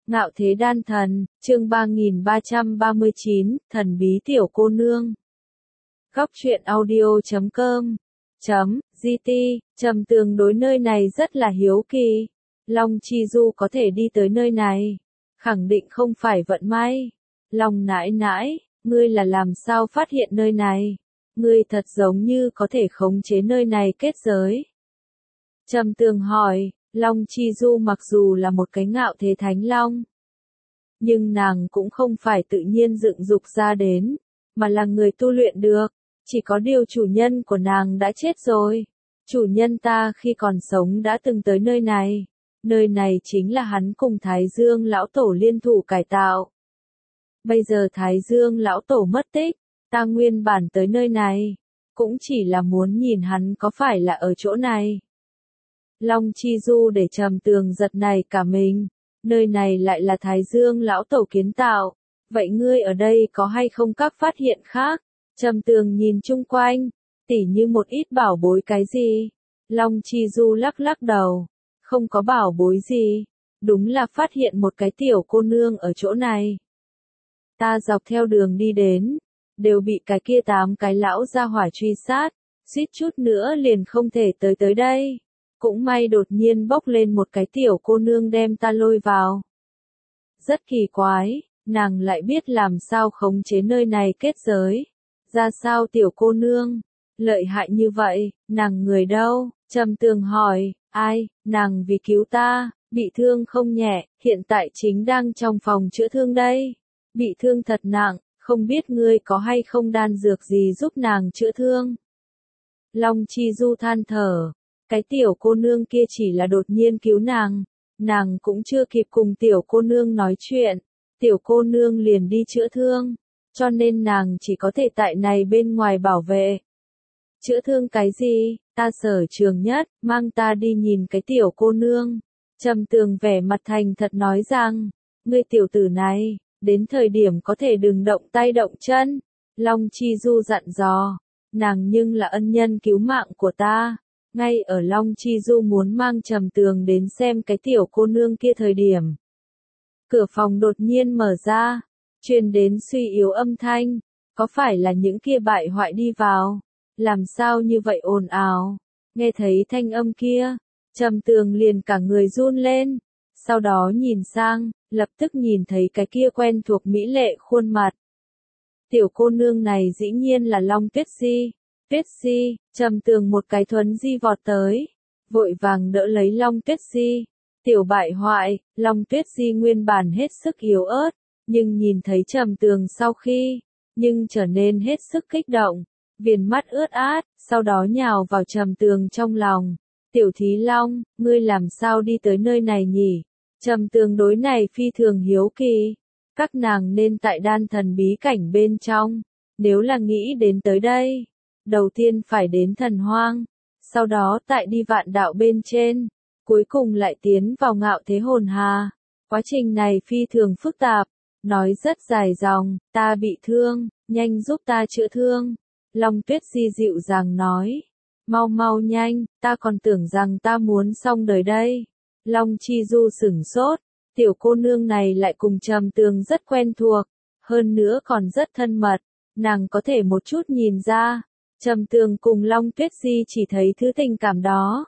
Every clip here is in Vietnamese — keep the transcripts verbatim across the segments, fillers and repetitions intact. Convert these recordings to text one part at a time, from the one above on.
Ngạo thế đan thần, chương ba nghìn ba trăm ba mươi chín, thần bí tiểu cô nương. Góc truyện audio chấm com chấm gt, Trầm Tường đối nơi này rất là hiếu kỳ. Long Chi Du có thể đi tới nơi này, khẳng định không phải vận may. Long nãi nãi, ngươi là làm sao phát hiện nơi này? Ngươi thật giống như có thể khống chế nơi này kết giới. Trầm Tường hỏi. Long Chi Du mặc dù là một cái ngạo thế thánh long, nhưng nàng cũng không phải tự nhiên dựng dục ra đến, mà là người tu luyện được. Chỉ có điều chủ nhân của nàng đã chết rồi. Chủ nhân ta khi còn sống đã từng tới nơi này. Nơi này chính là hắn cùng Thái Dương lão tổ liên thủ cải tạo. Bây giờ Thái Dương lão tổ mất tích, ta nguyên bản tới nơi này, cũng chỉ là muốn nhìn hắn có phải là ở chỗ này. Long Chi Du để Trầm Tường giật này cả mình, nơi này lại là Thái Dương lão tổ kiến tạo, vậy ngươi ở đây có hay không các phát hiện khác? Trầm Tường nhìn chung quanh, tỉ như một ít bảo bối cái gì? Long Chi Du lắc lắc đầu, không có bảo bối gì, đúng là phát hiện một cái tiểu cô nương ở chỗ này. Ta dọc theo đường đi đến, đều bị cái kia tám cái lão gia hỏa truy sát, suýt chút nữa liền không thể tới tới đây. Cũng may đột nhiên bốc lên một cái tiểu cô nương đem ta lôi vào. Rất kỳ quái, nàng lại biết làm sao khống chế nơi này kết giới. Ra sao tiểu cô nương? Lợi hại như vậy, nàng người đâu? Trầm Tường hỏi, ai? Nàng vì cứu ta, bị thương không nhẹ, hiện tại chính đang trong phòng chữa thương đây. Bị thương thật nặng, không biết ngươi có hay không đan dược gì giúp nàng chữa thương? Long Chi Du than thở. Cái tiểu cô nương kia chỉ là đột nhiên cứu nàng, nàng cũng chưa kịp cùng tiểu cô nương nói chuyện, tiểu cô nương liền đi chữa thương, cho nên nàng chỉ có thể tại này bên ngoài bảo vệ. Chữa thương cái gì? Ta sở trường nhất, mang ta đi nhìn cái tiểu cô nương. Trầm Tường vẻ mặt thành thật nói rằng, ngươi tiểu tử này, đến thời điểm có thể đừng động tay động chân. Long Chi Du dặn dò, nàng nhưng là ân nhân cứu mạng của ta. Ngay ở Long Chi Du muốn mang Trầm Tường đến xem cái tiểu cô nương kia thời điểm, cửa phòng đột nhiên mở ra, truyền đến suy yếu âm thanh, có phải là những kia bại hoại đi vào? Làm sao như vậy ồn ào? Nghe thấy thanh âm kia, Trầm Tường liền cả người run lên, sau đó nhìn sang, lập tức nhìn thấy cái kia quen thuộc mỹ lệ khuôn mặt. Tiểu cô nương này dĩ nhiên là Long Tuyết Di. Tuyết Di, Trầm Tường một cái thuấn di vọt tới, vội vàng đỡ lấy Long Tuyết Di. Tiểu bại hoại, Long Tuyết Di nguyên bản hết sức yếu ớt, nhưng nhìn thấy Trầm Tường sau khi, nhưng trở nên hết sức kích động, viền mắt ướt át, sau đó nhào vào Trầm Tường trong lòng. Tiểu Thí Long, ngươi làm sao đi tới nơi này nhỉ? Trầm Tường đối này phi thường hiếu kỳ, các nàng nên tại đan thần bí cảnh bên trong, nếu là nghĩ đến tới đây. Đầu tiên phải đến thần hoang, sau đó tại đi vạn đạo bên trên, cuối cùng lại tiến vào ngạo thế hồn hà. Quá trình này phi thường phức tạp, nói rất dài dòng, ta bị thương, nhanh giúp ta chữa thương. Long Tuyết Di dịu dàng nói, mau mau nhanh, ta còn tưởng rằng ta muốn xong đời đây. Long Chi Du sửng sốt, tiểu cô nương này lại cùng Trầm Tường rất quen thuộc, hơn nữa còn rất thân mật, nàng có thể một chút nhìn ra. Trầm Tường cùng Long Tuyết Di chỉ thấy thứ tình cảm đó,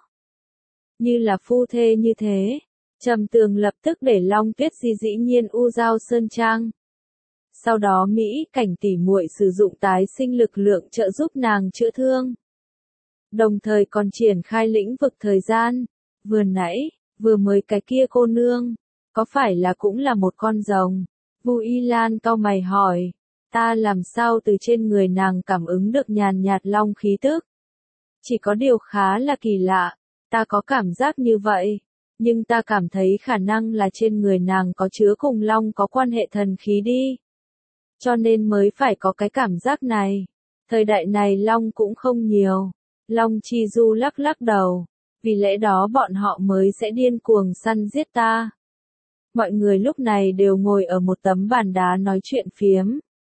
như là phu thê như thế. Trầm Tường lập tức để Long Tuyết Di dĩ nhiên u giao sơn trang. Sau đó Mỹ cảnh tỉ muội sử dụng tái sinh lực lượng trợ giúp nàng chữa thương. Đồng thời còn triển khai lĩnh vực thời gian. Vừa nãy, vừa mới cái kia cô nương, có phải là cũng là một con rồng? Vu Y Lan cau mày hỏi. Ta làm sao từ trên người nàng cảm ứng được nhàn nhạt long khí tức? Chỉ có điều khá là kỳ lạ, ta có cảm giác như vậy, nhưng ta cảm thấy khả năng là trên người nàng có chứa cùng long có quan hệ thần khí đi. Cho nên mới phải có cái cảm giác này. Thời đại này long cũng không nhiều. Long Chi Du lắc lắc đầu, vì lẽ đó bọn họ mới sẽ điên cuồng săn giết ta. Mọi người lúc này đều ngồi ở một tấm bàn đá nói chuyện phiếm,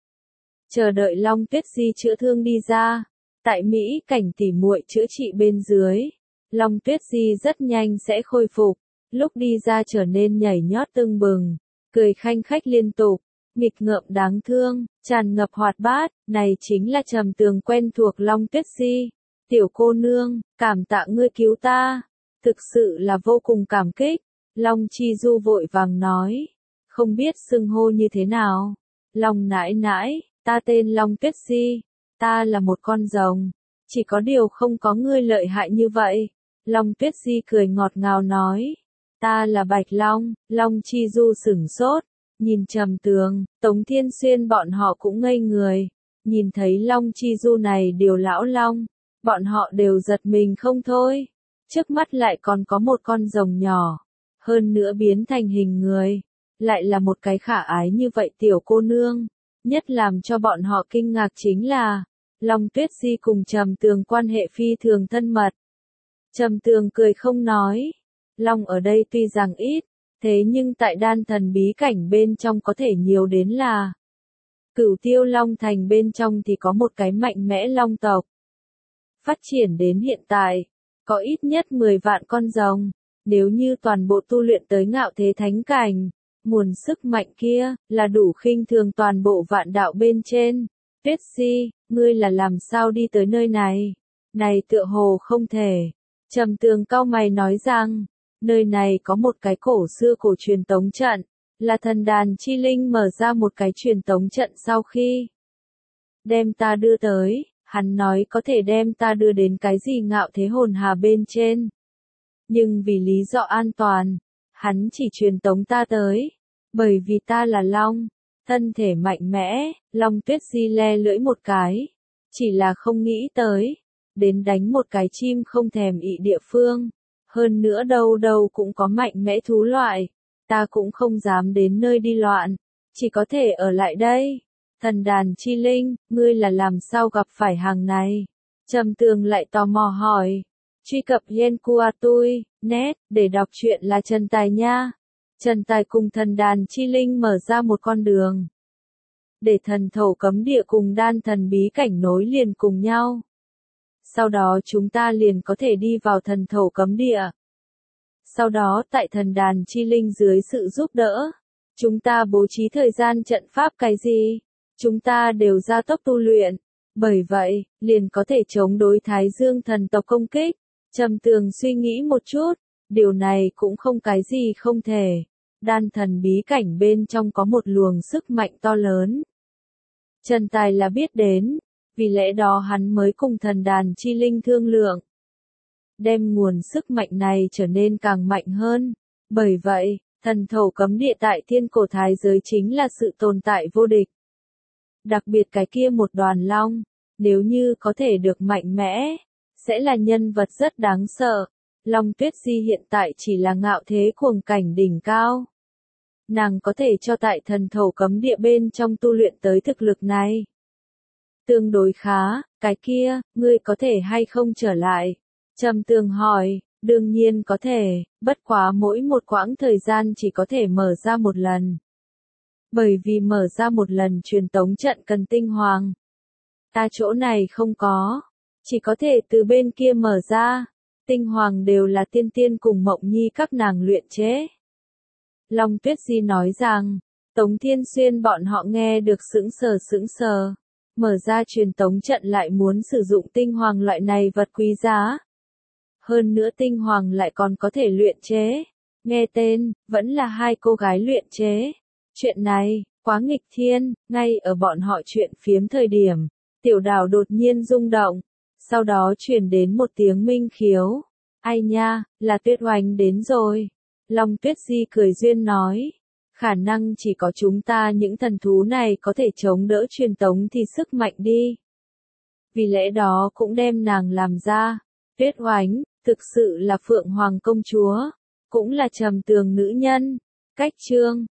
chờ đợi Long Tuyết Di chữa thương đi ra. Tại Mỹ cảnh tỉ muội chữa trị bên dưới, Long Tuyết Di rất nhanh sẽ khôi phục, lúc đi ra trở nên nhảy nhót tưng bừng, cười khanh khách liên tục, nghịch ngợm đáng thương, tràn ngập hoạt bát, này chính là Trầm Tường quen thuộc Long Tuyết Di. Tiểu cô nương, cảm tạ ngươi cứu ta, thực sự là vô cùng cảm kích. Long Chi Du vội vàng nói, không biết xưng hô như thế nào. Long nãi nãi, ta tên Long Tuyết Di, ta là một con rồng, chỉ có điều không có ngươi lợi hại như vậy. Long Tuyết Di cười ngọt ngào nói, ta là Bạch Long. Long Chi Du sửng sốt, nhìn Trầm Tường, Tống Thiên Xuyên bọn họ cũng ngây người, nhìn thấy Long Chi Du này điều lão long, bọn họ đều giật mình không thôi. Trước mắt lại còn có một con rồng nhỏ, hơn nữa biến thành hình người, lại là một cái khả ái như vậy tiểu cô nương. Nhất làm cho bọn họ kinh ngạc chính là, Long Tuyết Di cùng Trầm Tường quan hệ phi thường thân mật. Trầm Tường cười không nói, Long ở đây tuy rằng ít, thế nhưng tại đan thần bí cảnh bên trong có thể nhiều đến là. Cửu Tiêu Long Thành bên trong thì có một cái mạnh mẽ long tộc. Phát triển đến hiện tại, có ít nhất mười vạn con rồng, nếu như toàn bộ tu luyện tới ngạo thế thánh cảnh, nguồn sức mạnh kia, là đủ khinh thường toàn bộ vạn đạo bên trên. Tuyết Di, ngươi là làm sao đi tới nơi này? Này tựa hồ không thể. Trầm Tường cau mày nói rằng, nơi này có một cái cổ xưa cổ truyền tống trận, là thần đàn chi linh mở ra một cái truyền tống trận sau khi đem ta đưa tới, hắn nói có thể đem ta đưa đến cái gì ngạo thế hồn hà bên trên. Nhưng vì lý do an toàn, hắn chỉ truyền tống ta tới, bởi vì ta là long, thân thể mạnh mẽ. Long Tuyết Di le lưỡi một cái, chỉ là không nghĩ tới, đến đánh một cái chim không thèm ị địa phương, hơn nữa đâu đâu cũng có mạnh mẽ thú loại, ta cũng không dám đến nơi đi loạn, chỉ có thể ở lại đây. Thần đàn chi linh, ngươi là làm sao gặp phải hàng này? Trầm Tường lại tò mò hỏi. Truy cập Yenkuatui, net, để đọc truyện là Trần Tài nha. Trần Tài cùng thần đàn chi linh mở ra một con đường, để thần thổ cấm địa cùng đan thần bí cảnh nối liền cùng nhau. Sau đó chúng ta liền có thể đi vào thần thổ cấm địa. Sau đó tại thần đàn chi linh dưới sự giúp đỡ, chúng ta bố trí thời gian trận pháp cái gì, chúng ta đều gia tốc tu luyện. Bởi vậy, liền có thể chống đối Thái Dương thần tộc công kích. Trầm Tường suy nghĩ một chút, điều này cũng không cái gì không thể. Đan thần bí cảnh bên trong có một luồng sức mạnh to lớn. Trần Tài là biết đến, vì lẽ đó hắn mới cùng thần đàn chi linh thương lượng, đem nguồn sức mạnh này trở nên càng mạnh hơn. Bởi vậy, thần thổ cấm địa tại thiên cổ thái giới chính là sự tồn tại vô địch. Đặc biệt cái kia một đoàn long, nếu như có thể được mạnh mẽ, sẽ là nhân vật rất đáng sợ. Long Tuyết Di hiện tại chỉ là ngạo thế cuồng cảnh đỉnh cao. Nàng có thể cho tại thần thổ cấm địa bên trong tu luyện tới thực lực này. Tương đối khá, cái kia, ngươi có thể hay không trở lại? Trầm Tường hỏi, đương nhiên có thể, bất quá mỗi một quãng thời gian chỉ có thể mở ra một lần. Bởi vì mở ra một lần truyền tống trận cần tinh hoàng. Ta chỗ này không có, chỉ có thể từ bên kia mở ra. Tinh hoàng đều là tiên tiên cùng Mộng Nhi các nàng luyện chế. Long Tuyết Di nói rằng, Tống Thiên Xuyên bọn họ nghe được sững sờ sững sờ. Mở ra truyền tống trận lại muốn sử dụng tinh hoàng loại này vật quý giá. Hơn nữa tinh hoàng lại còn có thể luyện chế. Nghe tên, vẫn là hai cô gái luyện chế. Chuyện này, quá nghịch thiên. Ngay ở bọn họ chuyện phiếm thời điểm, tiểu đào đột nhiên rung động. Sau đó truyền đến một tiếng minh khiếu. Ai nha, là Tuyết Oánh đến rồi. Long Tuyết Di cười duyên nói. Khả năng chỉ có chúng ta những thần thú này có thể chống đỡ truyền tống thì sức mạnh đi. Vì lẽ đó cũng đem nàng làm ra. Tuyết Oánh, thực sự là Phượng Hoàng công chúa, cũng là Trầm Tường nữ nhân. Cách chương